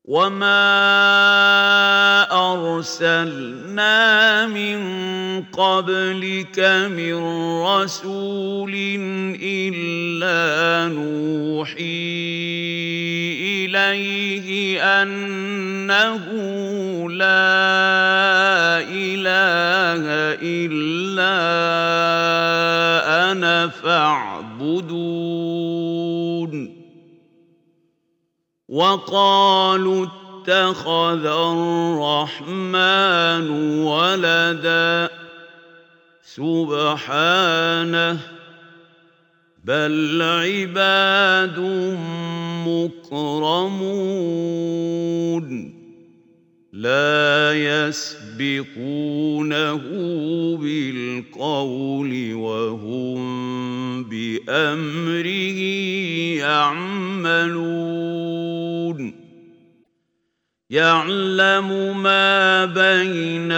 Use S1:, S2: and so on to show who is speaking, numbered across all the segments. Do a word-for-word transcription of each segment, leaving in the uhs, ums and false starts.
S1: وما أرسلنا من قبلك من رسول إلا نوحي إليه أنه لا إله إلا أنا فاعبدون وقالوا اتخذ الرحمن ولدا سبحانه بل عباد مكرمون لا يسبقونه بالقول وهم بأمره يعملون يعلم ما بين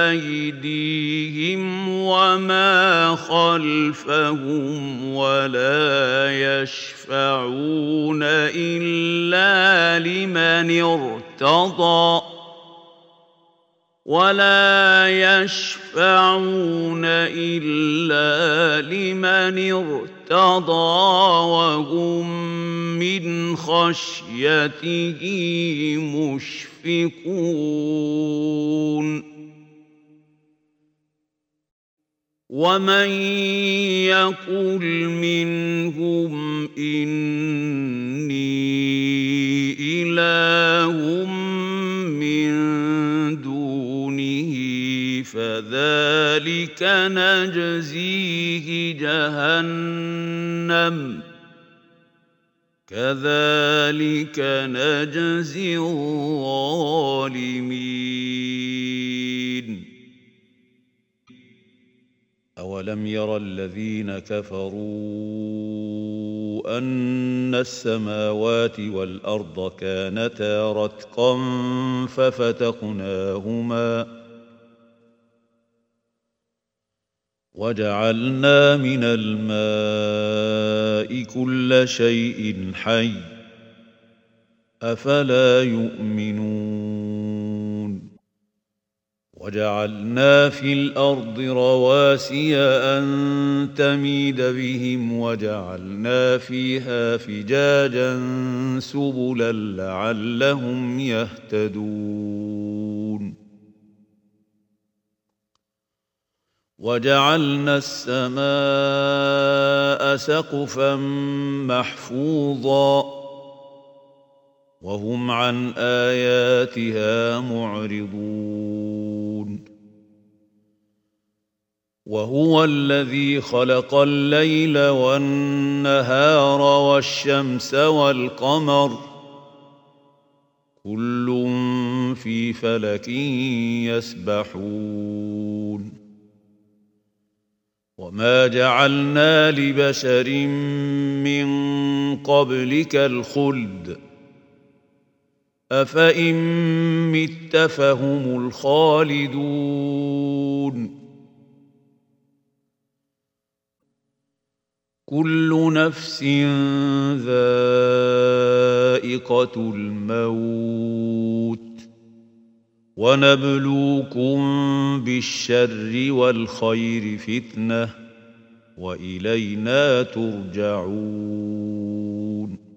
S1: أيديهم وما خلفهم ولا يشفعون إلا لمن ارتضى ولا يشفعون إلا لمن ارتضى وهم من خشيته مشفقون ومن يقل منهم إني إله من دونه فذلك نجزيه جهنم كذلك نجزي الظالمين
S2: أولم ير الذين كفروا أن السماوات والأرض كانتا رتقا ففتقناهما وجعلنا من الماء كل شيء حي أفلا يؤمنون وجعلنا في الأرض رواسي أن تميد بهم وجعلنا فيها فجاجا سبلا لعلهم يهتدون وجعلنا السماء سقفا محفوظا وهم عن آياتها معرضون وهو الذي خلق الليل والنهار والشمس والقمر كل في فلك يسبحون وما جعلنا لبشر من قبلك الخلد أفإن مت فهم الخالدون كل نفس ذائقة الموت ونبلوكم بالشر والخير فتنة وإلينا ترجعون